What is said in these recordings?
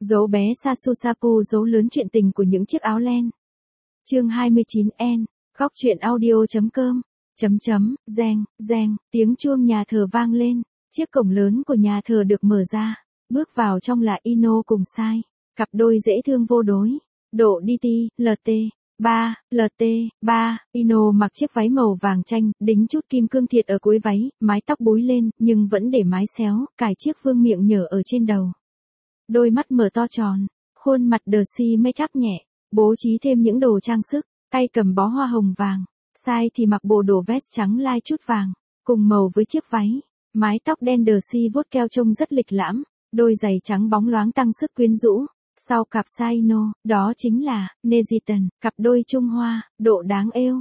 Dấu bé Sasusaku dấu lớn chuyện tình của những chiếc áo len. Chương 29N, góc truyện audio.com, reng, tiếng chuông nhà thờ vang lên, chiếc cổng lớn của nhà thờ được mở ra, bước vào trong là Ino cùng Sai, cặp đôi dễ thương vô đối, Độ Đi LT3, Ino mặc chiếc váy màu vàng chanh, đính chút kim cương thiệt ở cuối váy, mái tóc búi lên, nhưng vẫn để mái xéo, cài chiếc vương miệng nhở ở trên đầu. Đôi mắt mở to tròn, khuôn mặt đờ si make up nhẹ, bố trí thêm những đồ trang sức, tay cầm bó hoa hồng vàng. Sai thì mặc bộ đồ vest trắng lai chút vàng, cùng màu với chiếc váy, mái tóc đen đờ si vuốt keo trông rất lịch lãm, đôi giày trắng bóng loáng tăng sức quyến rũ. Sau cặp Saino, đó chính là Neziton, cặp đôi Trung Hoa, độ đáng yêu,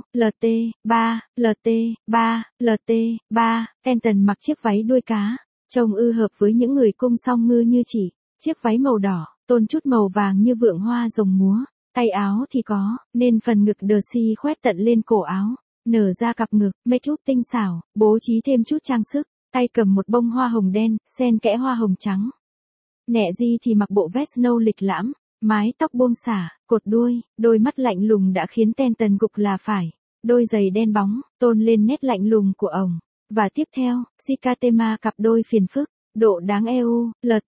LT3. Tenton mặc chiếc váy đuôi cá, trông hợp với những người cung song ngư như chỉ, chiếc váy màu đỏ, tôn chút màu vàng như vượng hoa rồng múa. Tay áo thì có, nên phần ngực đờ si khoét tận lên cổ áo, nở ra cặp ngực, make up tinh xảo, bố trí thêm chút trang sức, tay cầm một bông hoa hồng đen, xen kẽ hoa hồng trắng. Nẹ Di thì mặc bộ vest nâu lịch lãm, mái tóc buông xả, cột đuôi, đôi mắt lạnh lùng đã khiến Tenton gục là phải, đôi giày đen bóng, tôn lên nét lạnh lùng của ổng. Và tiếp theo, Shikatema cặp đôi phiền phức. Độ đáng yêu,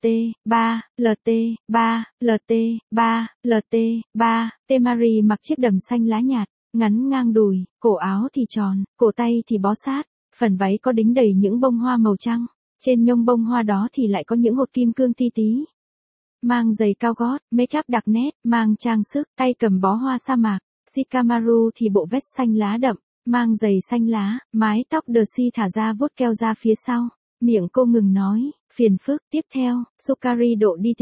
LT3. Temari mặc chiếc đầm xanh lá nhạt, ngắn ngang đùi, cổ áo thì tròn, cổ tay thì bó sát, phần váy có đính đầy những bông hoa màu trắng, trên nhông bông hoa đó thì lại có những hột kim cương ti tí. Mang giày cao gót, make up đặc nét, mang trang sức, tay cầm bó hoa sa mạc. Shikamaru thì bộ vest xanh lá đậm, mang giày xanh lá, mái tóc đờ si thả ra vuốt keo ra phía sau. Miệng cô ngừng nói, phiền phức. Tiếp theo, Sukari Độ Đi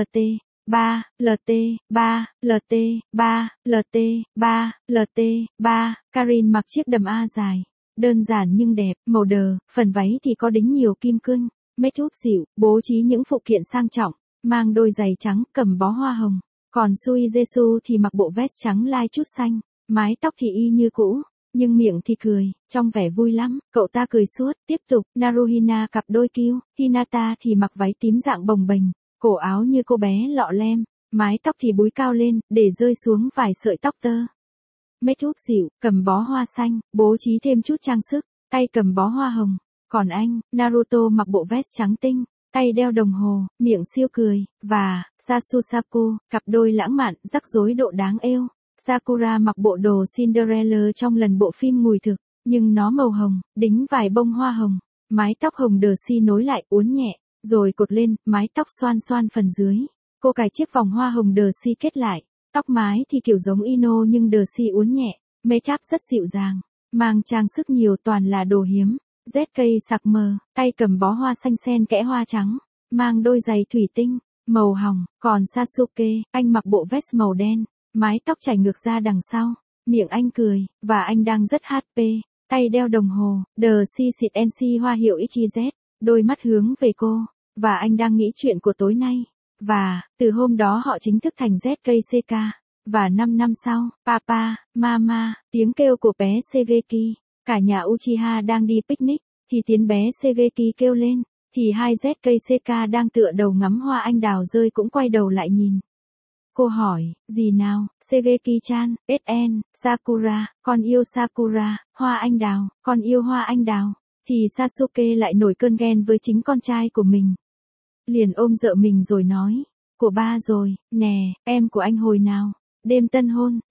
LT3. Karin mặc chiếc đầm A dài, đơn giản nhưng đẹp, màu đờ, phần váy thì có đính nhiều kim cương, make up dịu, bố trí những phụ kiện sang trọng, mang đôi giày trắng, cầm bó hoa hồng. Còn Sui Jesu thì mặc bộ vest trắng lai chút xanh, mái tóc thì y như cũ. Nhưng miệng thì cười, trong vẻ vui lắm, cậu ta cười suốt. Tiếp tục, Naruhina cặp đôi Kyu, Hinata thì mặc váy tím dạng bồng bềnh, cổ áo như cô bé lọ lem, mái tóc thì búi cao lên, để rơi xuống vài sợi tóc tơ. Make up dịu, cầm bó hoa xanh, bố trí thêm chút trang sức, tay cầm bó hoa hồng. Còn anh, Naruto mặc bộ vest trắng tinh, tay đeo đồng hồ, miệng siêu cười, và Sasusaku, cặp đôi lãng mạn, rắc rối độ đáng yêu. Sakura mặc bộ đồ Cinderella trong lần bộ phim Mùi Thực, nhưng nó màu hồng, đính vài bông hoa hồng, mái tóc hồng đờ si nối lại uốn nhẹ, rồi cột lên, mái tóc xoan xoan phần dưới. Cô cài chiếc vòng hoa hồng đờ si kết lại, tóc mái thì kiểu giống Ino nhưng đờ si uốn nhẹ, make up rất dịu dàng, mang trang sức nhiều toàn là đồ hiếm. ZK sạc mờ, tay cầm bó hoa xanh xen kẽ hoa trắng, mang đôi giày thủy tinh, màu hồng. Còn Sasuke, anh mặc bộ vest màu đen. Mái tóc chảy ngược ra đằng sau, miệng anh cười, và anh đang rất HP, tay đeo đồng hồ, đờ si xịt NC hoa hiệu XYZ, đôi mắt hướng về cô, và anh đang nghĩ chuyện của tối nay. Và, từ hôm đó họ chính thức thành ZKCK, và 5 năm sau, Papa, Mama, tiếng kêu của bé Shigeki, cả nhà Uchiha đang đi picnic, thì tiếng bé Shigeki kêu lên, thì hai ZKCK đang tựa đầu ngắm hoa anh đào rơi cũng quay đầu lại nhìn. Cô hỏi, gì nào, Shigeki-chan, SN, Sakura, con yêu Sakura, hoa anh đào, con yêu hoa anh đào. Thì Sasuke lại nổi cơn ghen với chính con trai của mình. Liền ôm vợ mình rồi nói, của ba rồi, nè, em của anh hồi nào, đêm tân hôn,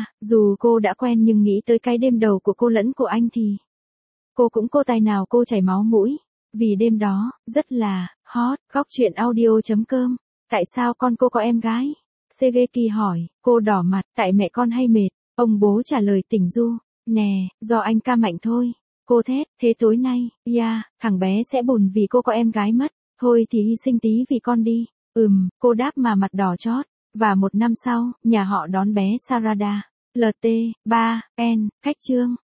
dù cô đã quen nhưng nghĩ tới cái đêm đầu của cô lẫn của anh thì cô cũng cô tài nào cô chảy máu mũi, vì đêm đó, rất là hot. Góc truyện audio.com, tại sao con cô có em gái? Shigeki hỏi, cô đỏ mặt, tại mẹ con hay mệt, ông bố trả lời tỉnh du, nè, do anh ca mạnh thôi. Cô thét, thế tối nay, thằng bé sẽ buồn vì cô có em gái mất, thôi thì hy sinh tí vì con đi. Cô đáp mà mặt đỏ chót, và 1 năm sau, nhà họ đón bé Sarada, LT3N, cách chương.